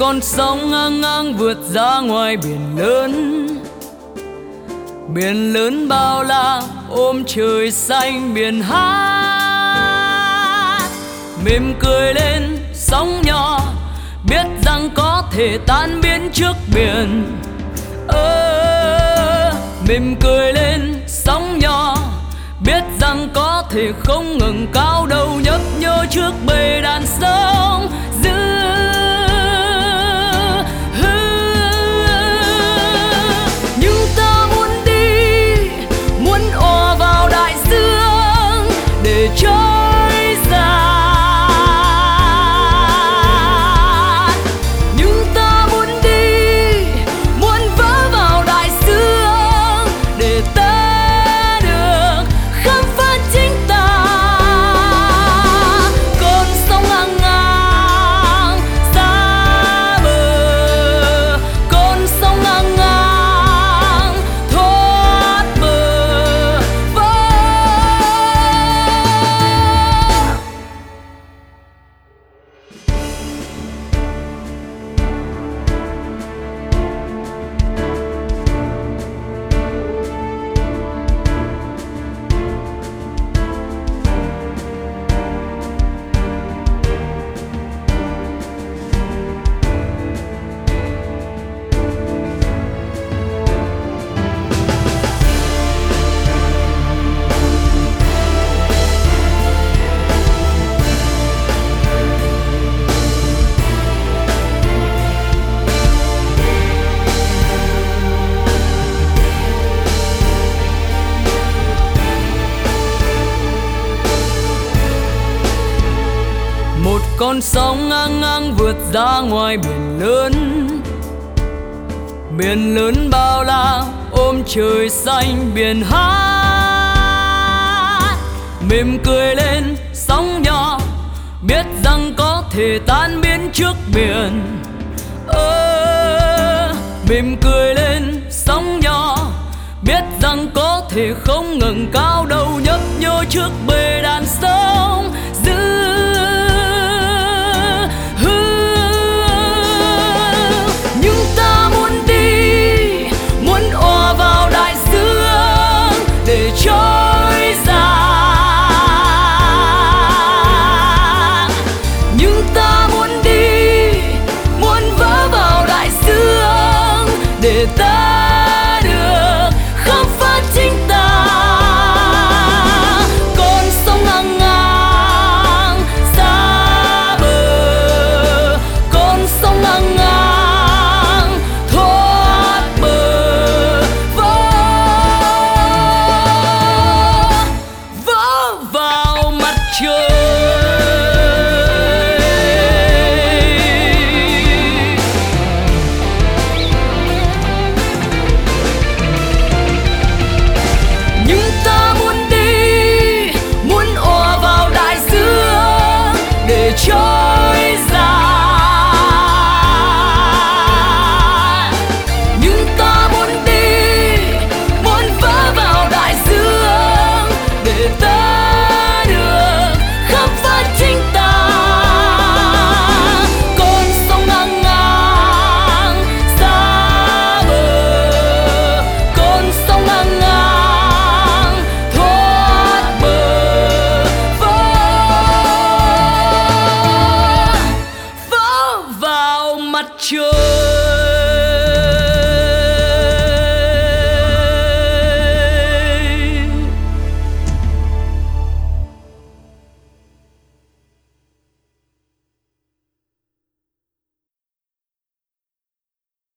con sóng ngang ngang vượt ra ngoài biển lớn. Biển lớn bao la ôm trời xanh, biển hát mỉm cười lên sóng nhỏ, biết rằng có thể tan biến trước biển. Mỉm cười lên sóng nhỏ, biết rằng có thể không ngừng cao đầu, nhấp nhô trước bầy đàn sóng dữ. Nhưng ta muốn đi, muốn ùa vào đại dương để trôi dạt. Nhưng ta muốn đi, muốn vỡ vào đại dương để ta được khám phá chính ta. Con sóng ngang ngang xa bờ, con sóng ngang ngang thoát bờ. Một con sóng ngang ngang vượt ra ngoài biển lớn. Biển lớn bao la ôm trời xanh, biển hát mỉm cười lên sóng nhỏ, biết rằng có thể tan biến trước biển. Mỉm cười lên sóng nhỏ, biết rằng có thể không ngừng cao đầu, nhấp nhô trước bầy đàn sóng dữ. Nhưng ta muốn đi, muốn ùa vào đại dương để trôi dạt. Nhưng ta muốn đi, muốn vỡ vào đại dương để ta được khám phá chính ta. Con sóng ngang ngang xa bờ, con sóng ngang ngang thoát bờ. Vỡ vào mặt trời. Nhưng ta muốn đi, muốn ùa vào đại dương để trôi dạt. Nhưng ta muốn đi, muốn vỡ vào đại dương để ta được khám phá chính ta. Con sóng ngang ngang xa bờ, con sóng ngang ngang thoát bờ. Vỡ vào mặt trời.